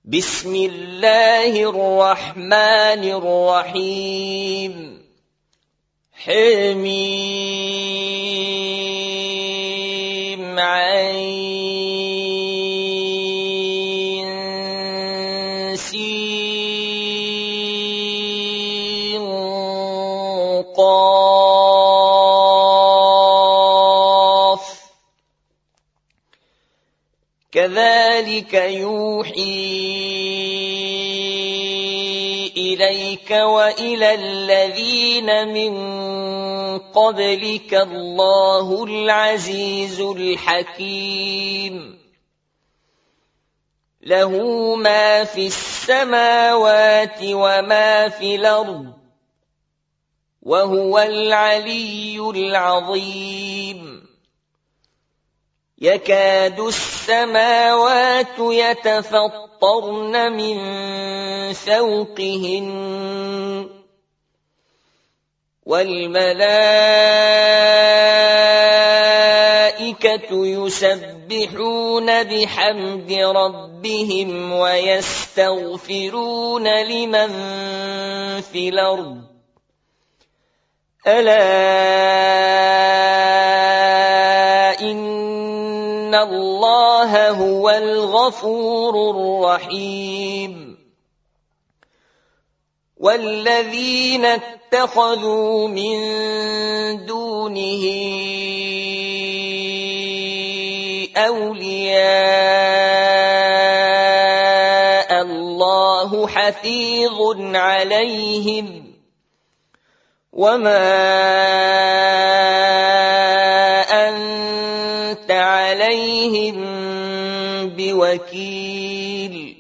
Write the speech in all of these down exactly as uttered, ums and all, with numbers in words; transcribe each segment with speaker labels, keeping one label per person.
Speaker 1: بسم الله الرحمن الرحيم حميم عين سين قاف كذلك يوحي إليك وإلى الذين من قبلك الله العزيز الحكيم له ما في السماوات وما في الأرض وهو العلي العظيم يكاد السماوات يتفطرن من فوقهن والملائكة يسبحون بحمد ربهم ويستغفرون لمن في الأرض ألا إن الله هو الغفور الرحيم والذين اتخذوا من دونه أولياء الله حفيظ عليهم وما أنت عليهم بوكيل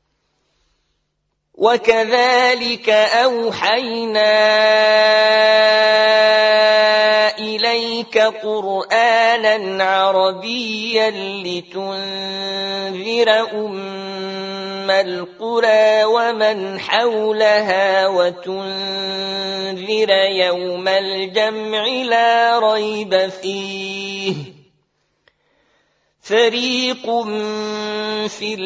Speaker 1: وكذلك أوحينا إليك قرآنا عربيا لتنذر أم القرى ومن حولها وتنذر يوم الجمع لا ريب فيه فريق في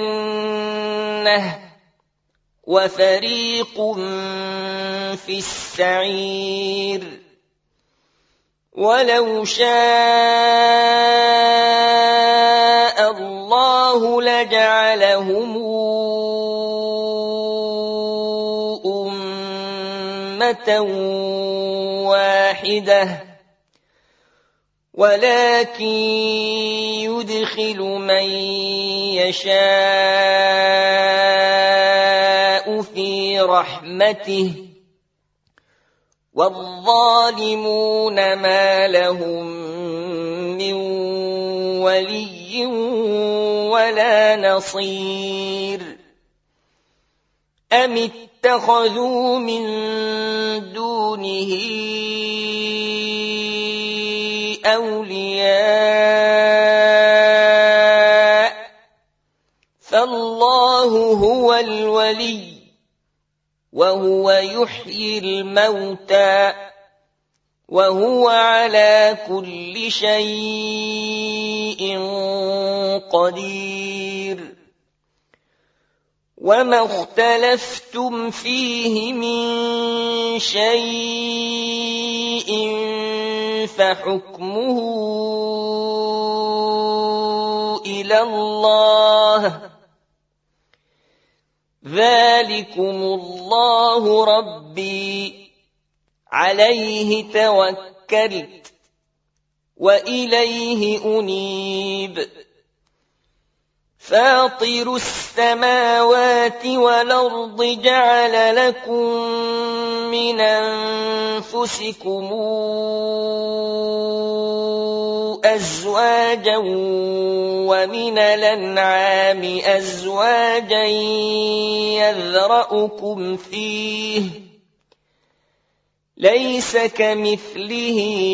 Speaker 1: الجنة وفريق في السعير ولو شاء الله لجعلهم أمة واحدة ولكن يدخل من يشاء في رحمته والظالمون ما لهم من ولي ولا نصير أم اتخذوا من دونه أولياء فالله هو الولي وهو يحيي الموتى وهو على كل شيء قدير وما اختلفتم فيه من شيء فحكمه إلى الله ذلكم الله ربي عليه توكلت وإليه أنيب فاطر السماوات والأرض جعل لكم من أنفسكم أزواجا ومن الأنعام أزواجا يذرأكم فيه ليس كمثله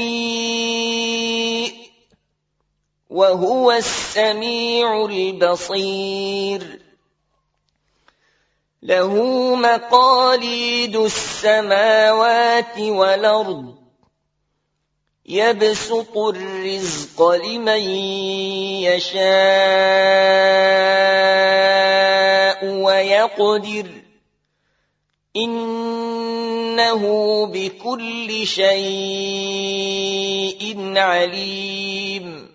Speaker 1: شيء وهو السميع البصير له مقاليد السماوات والأرض يبسط الرزق لمن يشاء يقدر إنه بكل شيء عليم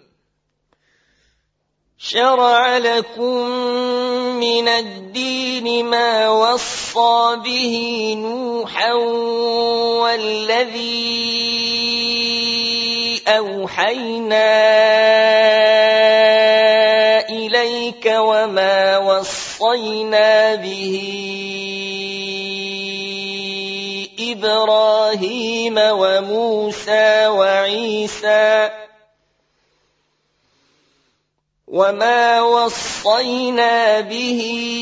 Speaker 1: شرع لكم من الدين ما وصى به نوحا والذي أوحينا إليك وما وصينا به إبراهيم وموسى وعيسى وما وصينا به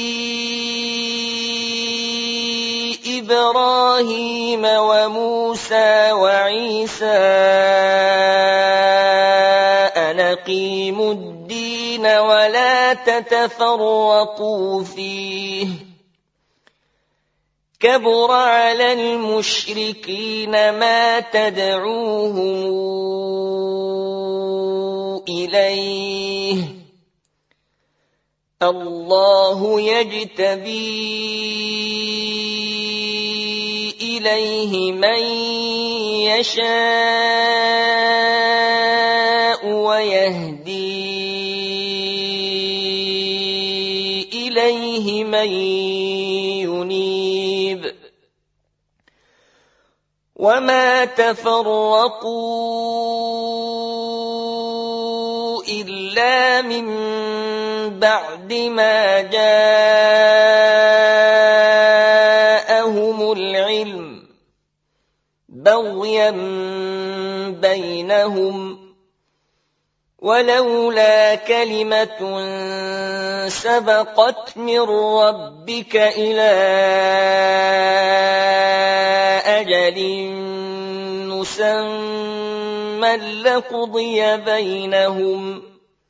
Speaker 1: إبراهيم وموسى وعيسى أن أقيموا الدين ولا تتفرقوا فيه كبر على المشركين ما تدعوهم إليه الله يجتبي إليه من يشاء ويهدي إليه من ينيب وما تفرقوا إلا من بعد ما جاءهم العلم بغيا بينهم ولولا كلمة سبقت من ربك إلى أجل مسمى لقضي بينهم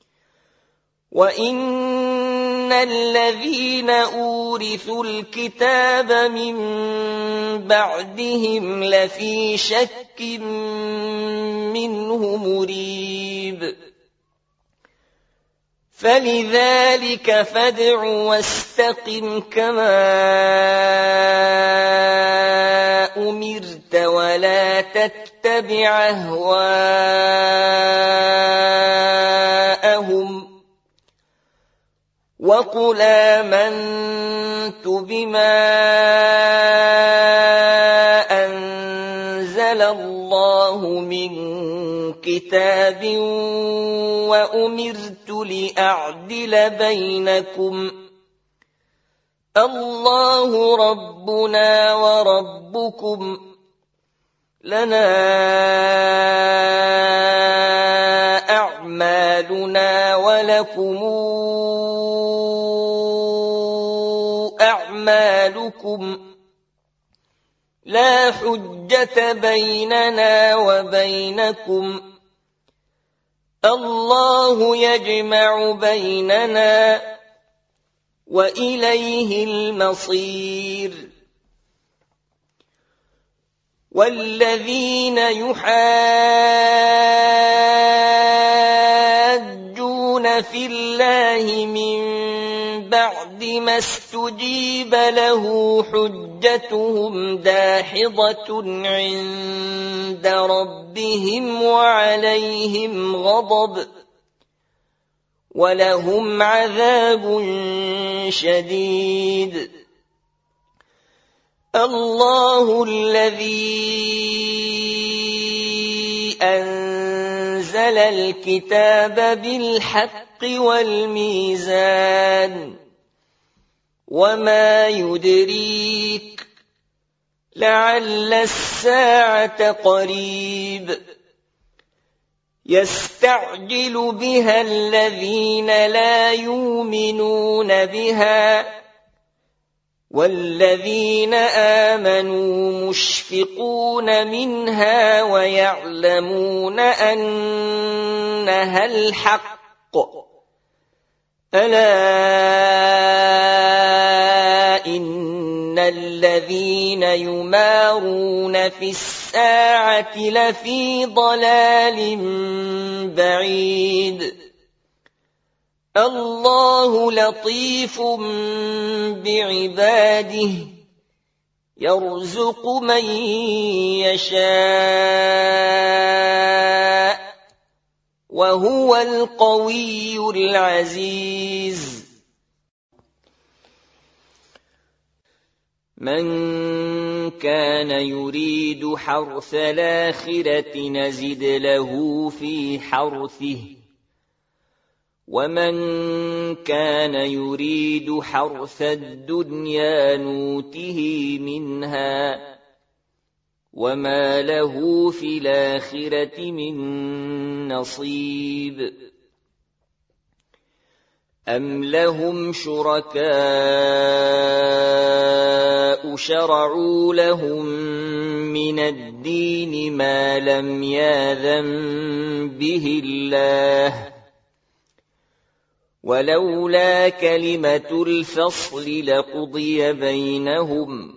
Speaker 1: وإن الذين أورثوا الكتاب من بعدهم لفي شك منه مريب فلذلك فادع واستقم كما أمرت ولا تتبع أهواءهم وقل آمنت بما أنزل الله من كتاب وأمرت لأعدل بينكم الله ربنا وربكم لنا أعمالنا ولكم أعمالكم لا حجة بيننا وبينكم الله يجمع بيننا وإليه المصير والذين يحاجون في الله من بعد ما استجيب له حجتهم داحضة عند ربهم وعليهم غضب ولهم عذاب شديد الله الذي أنزل الكتاب بالحق والميزان وما يدريك لعل الساعة قريب يستعجل بها الذين لا يؤمنون بها والذين آمنوا مشفقون منها ويعلمون أنها الحق ألا إن الذين يمارون في الساعة لفي ضلال بعيد الله الله لطيف بعباده يرزق من يشاء وهو القوي العزيز من كان يريد حرث الآخرة نزد له في حرثه ومن كان يريد حرث الدنيا نوته منها وما له في الآخرة من نصيب أم لهم شركاء شرعوا لهم من الدين ما لم يأذن به الله ولولا كلمة الفصل لقضي بينهم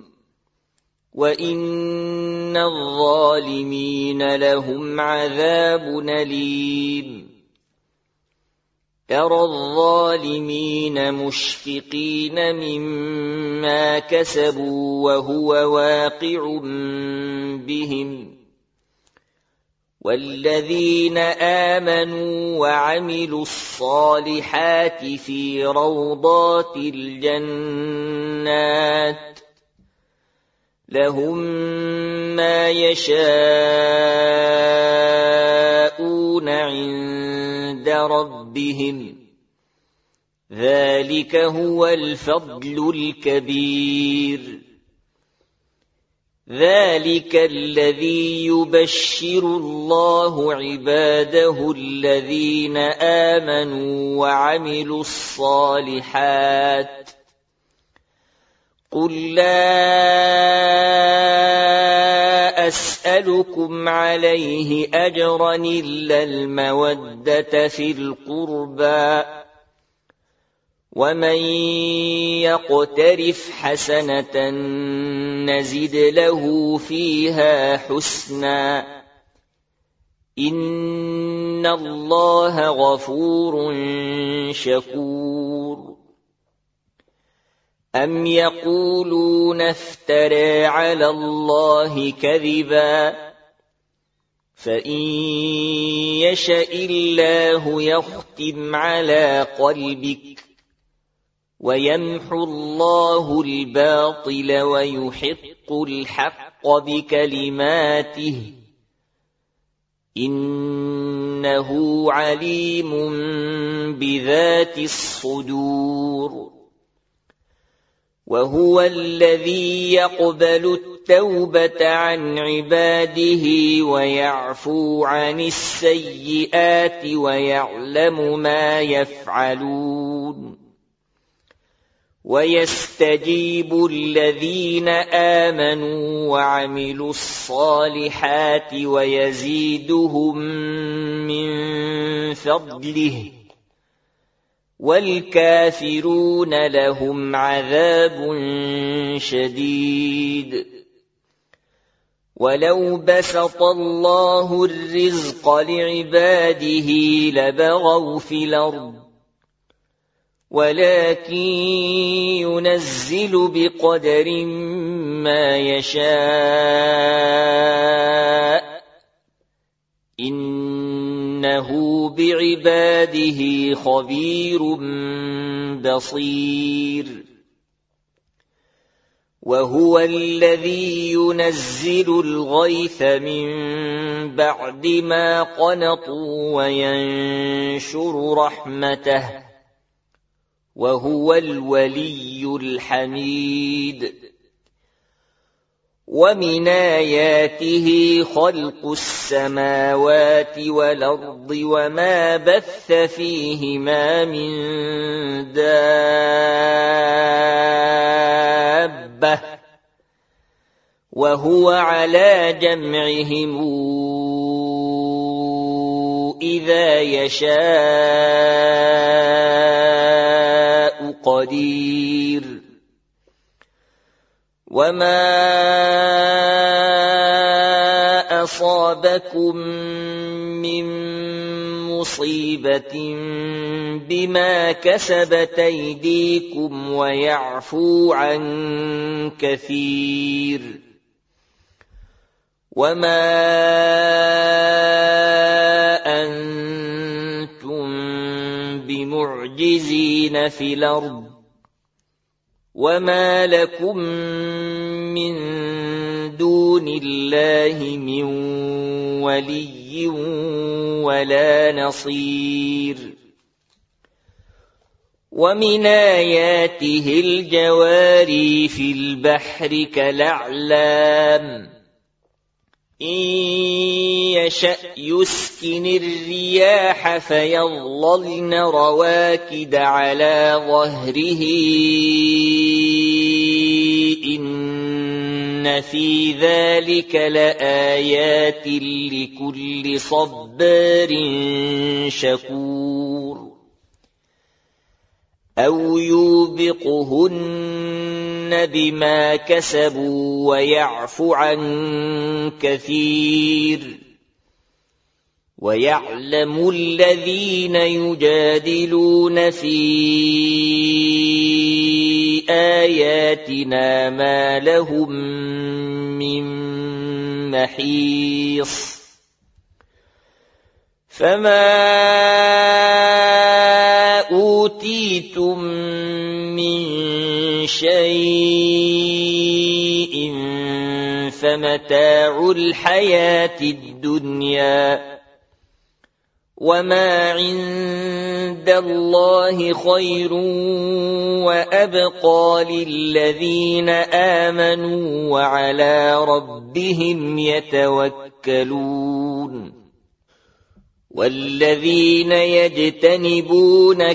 Speaker 1: وإن الظالمين لهم عذاب أليم ترى الظالمين مشفقين مما كسبوا وهو واقع بهم والذين آمنوا وعملوا الصالحات في روضات الجنات لهم ما يشاءون عند ربهم ذلك هو الفضل الكبير ذلك الذي يبشر الله عباده الذين آمنوا وعملوا الصالحات قل لا أسألكم عليه أجرا إلا المودة في القربى ومن يقترف حسنة نزد له فيها حسنا إن الله غفور شكور أم يقولون افترى على الله كذبا فإن يشأ الله يختم على قلبك ويمحو الله الباطل ويحق الحق بكلماته إنه عليم بذات الصدور وهو الذي يقبل التوبة عن عباده ويعفو عن السيئات ويعلم ما يفعلون ويستجيب الذين آمنوا وعملوا الصالحات ويزيدهم من فضله والكافرون لهم عذاب شديد ولو بسط الله الرزق لعباده لبغوا في الأرض ولكن ينزل بقدر ما يشاء إنه بعباده خبير بصير وهو الذي ينزل الغيث من بعد ما قنطوا وينشر رحمته وهو الولي الحميد ومن آياته خلق السماوات والأرض وما بث فيهما من دابة وهو على جمعهم إذا يشاء قدير وما أصابكم من مصيبة بما كسبت أيديكم ويعفو عن كثير وما أنتم بمعجزين في الأرض وما لكم من دون الله من ولي ولا نصير ومن آياته الجواري في البحر كالأعلام إن يشأ يسكن الرياح فيظللن رواكد على ظهره إن في ذلك لآيات لكل صبار شكور أو يوبقهن بما كسبوا ويعفو عن كثير ويعلم الذين يجادلون في آياتنا ما لهم من محيص فما أوتيتم من شيء فمتاع الحياة الدنيا وما عند الله خير وأبقى للذين آمنوا وعلى ربهم يتوكلون والذين يجتنبون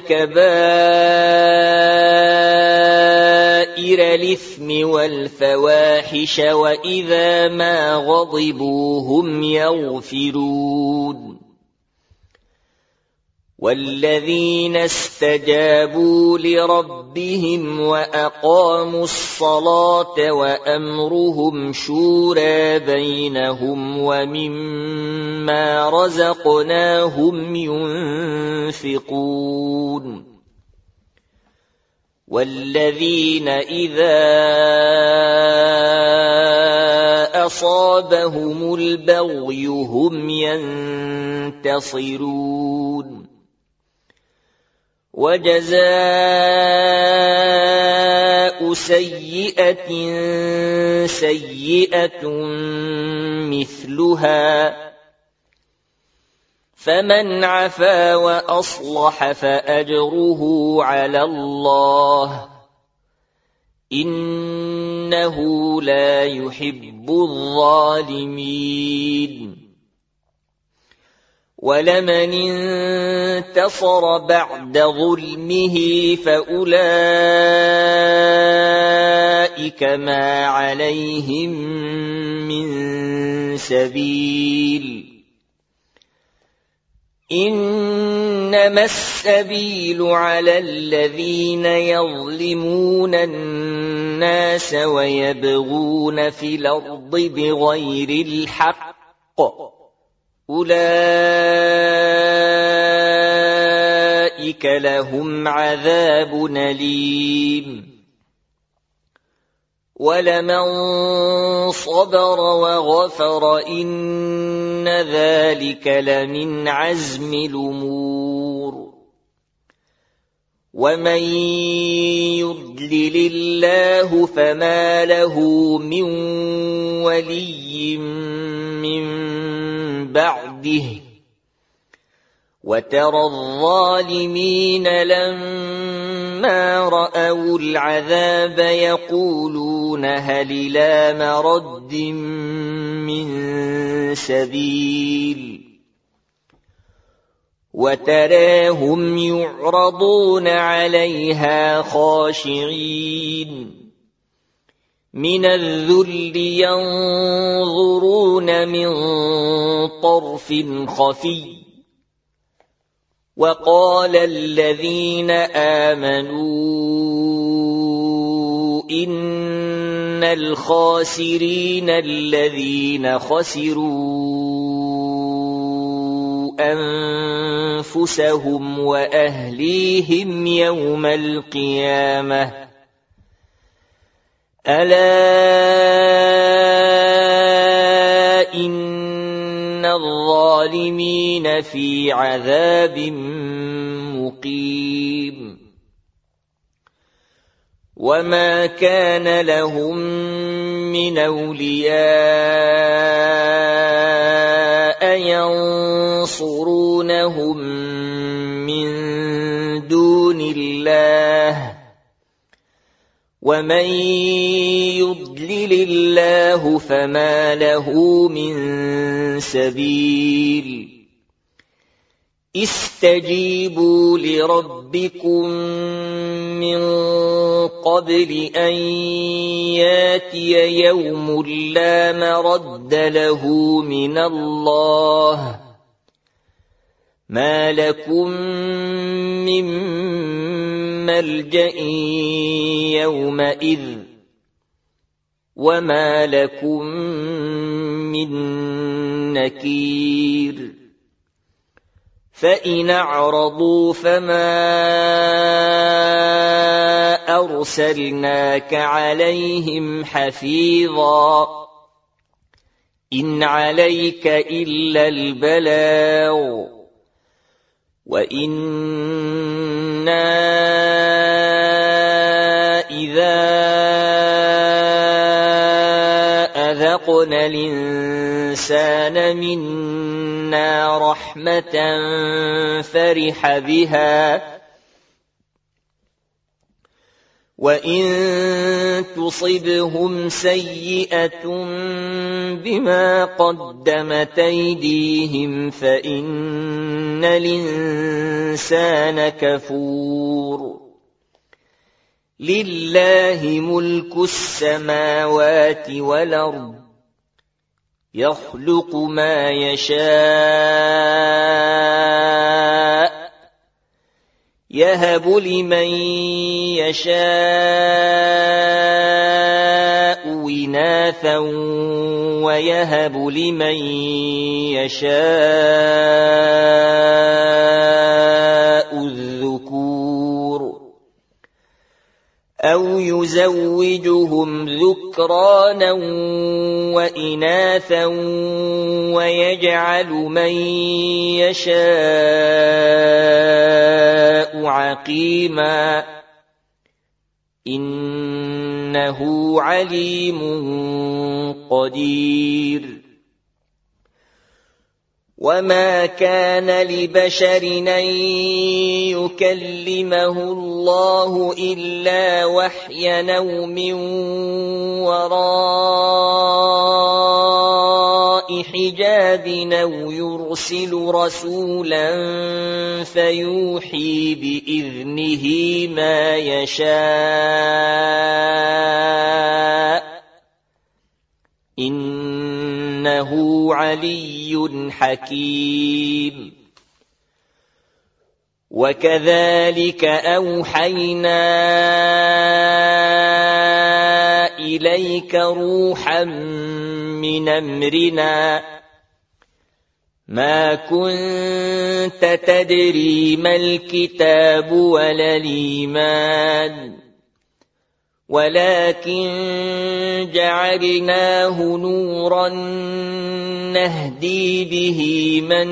Speaker 1: كبائر الإثم والفواحش وإذا ما غضبوا هم يغفرون والذين استجابوا لربهم وأقاموا الصلاة وأمرهم شورى بينهم ومما رزقناهم ينفقون والذين إذا أصابهم البغي هم ينتصرون وجزاء سيئة سيئة مثلها فمن عفا وأصلح فأجره على الله إنه لا يحب الظالمين ولمن انتصر بعد ظلمه فأولئك ما عليهم من سبيل إنما السبيل على الذين يظلمون الناس ويبغون في الأرض بغير الحق أولئك لهم عذاب أليم ولمن صبر وغفر إن ذلك لمن عزم الأمور ومن يضلل الله فما له من ولي من بعده وترى الظالمين لما رأوا العذاب يقولون هل إلى مرد من سبيل وتراهم يعرضون عليها خاشعين من الذل ينظرون من طرف خفي وقال الذين آمنوا إن الخاسرين الذين خسروا أنفسهم أنفسهم وأهليهم يوم القيامة ألا إن الظالمين في عذاب مقيم وما كان لهم من أولياء ينصرونهم من دون الله ومن يضلل الله فما له من سبيل استجيبوا لربكم من قبل أن ياتي يوم لا مرد له من الله ما لكم من ملجأ يومئذ وما لكم من نكير فإن أعرضوا فما أرسلناك عليهم حفيظا إن عليك إلا البلاغ وإنا إذا أذقنا الإنسان منا رحمة فرح بها وإن تصبهم سيئة بما قدمت أيديهم فإن الإنسان كفور لله ملك السماوات والأرض يخلق ما يشاء يهب لمن يشاء إناثا ويهب لمن يشاء الذكور أو يزوجهم ذكرانا وإناثا ويجعل من يشاء عقيما إنه عليم قدير وما كان لبشر أن يكلمه الله إلا وحيا أو من وراء حجاب أو يرسل رسولا فيوحي بإذنه ما يشاء إنه علي حكيم وكذلك أوحينا إليك روحا من أمرنا ما كنت تدري ما الكتاب ولا الإيمان ولكن جعلناه نورا نهدي به من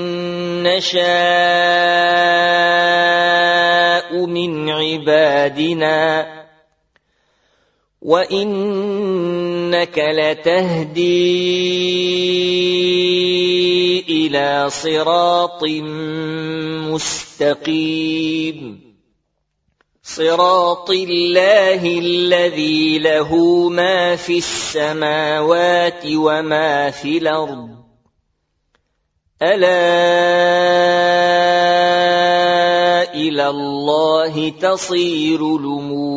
Speaker 1: نشاء من عبادنا وإنك لتهدي إلى صراط مستقيم صراط الله الذي له ما في السماوات وما في الأرض ألا إلى الله تصير الأمور